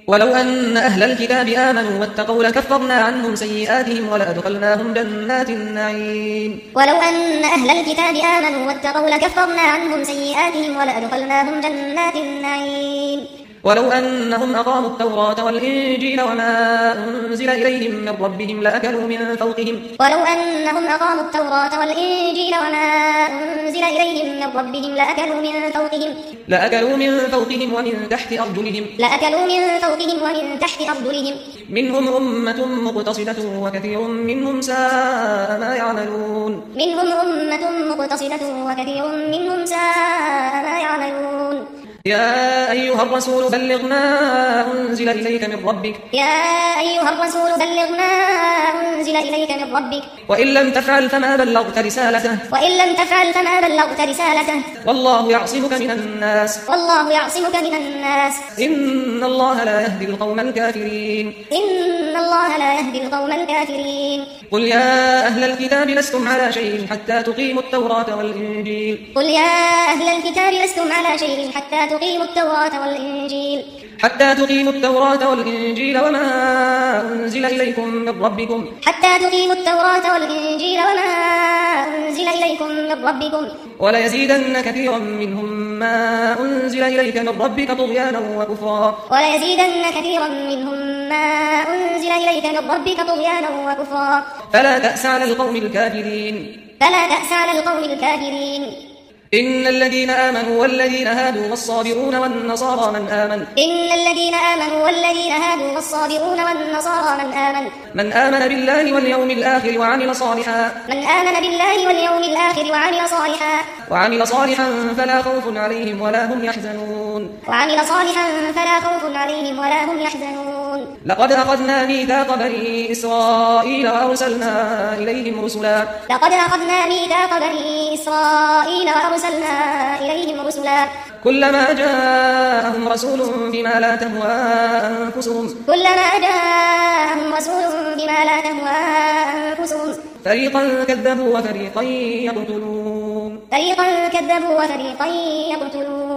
ولو أن أهل الكتاب آمنوا واتقوا لكفرنا عنهم سيئاتهم ولأدخلناهم جنات النعيم. ولو أن أهل الكتاب آمنوا واتقوا لكفرنا عنهم سيئاتهم ولأدخلناهم جنات النعيم. ولو أنهم أقاموا التوراة والإنجيل وما أنزل إليهم من ربهم لأكلوا من فوقهم. ولو أنهم أقاموا التوراة والإنجيل وما أنزل إليهم من ربهم لأكلوا من فوقهم ومن تحت أرجلهم. منهم أمة مقتصدة وكثير منهم ساء ما يعملون. يا أيها الرسول بلغ ما أنزل إليك من ربك وإن لم تفعل فما بلغت رسالته والله يعصمك من الناس إن الله لا يهدي القوم الكافرين. قل يا أهل الكتاب لستم على شيء حتى تقيموا التوراة والإنجيل وما أنزل إليكم من ربكم وليزيدن كثيرا منهم ما أنزل إليك من ربك طغيانا وكفرا فلا تأس على القوم الكافرين. إن الذين آمنوا والذين هادوا والصابرون والنصارى من آمن بالله واليوم الآخر وعمل صالحا فلا خوف عليهم ولا هم يحزنون. لقد أخذنا ميثاق بني إسرائيل وأرسلنا إليهم رسلا كلما جاءهم رسول بما لا تهوى أنفسهم فريقا كذبوا وفريقا يقتلون.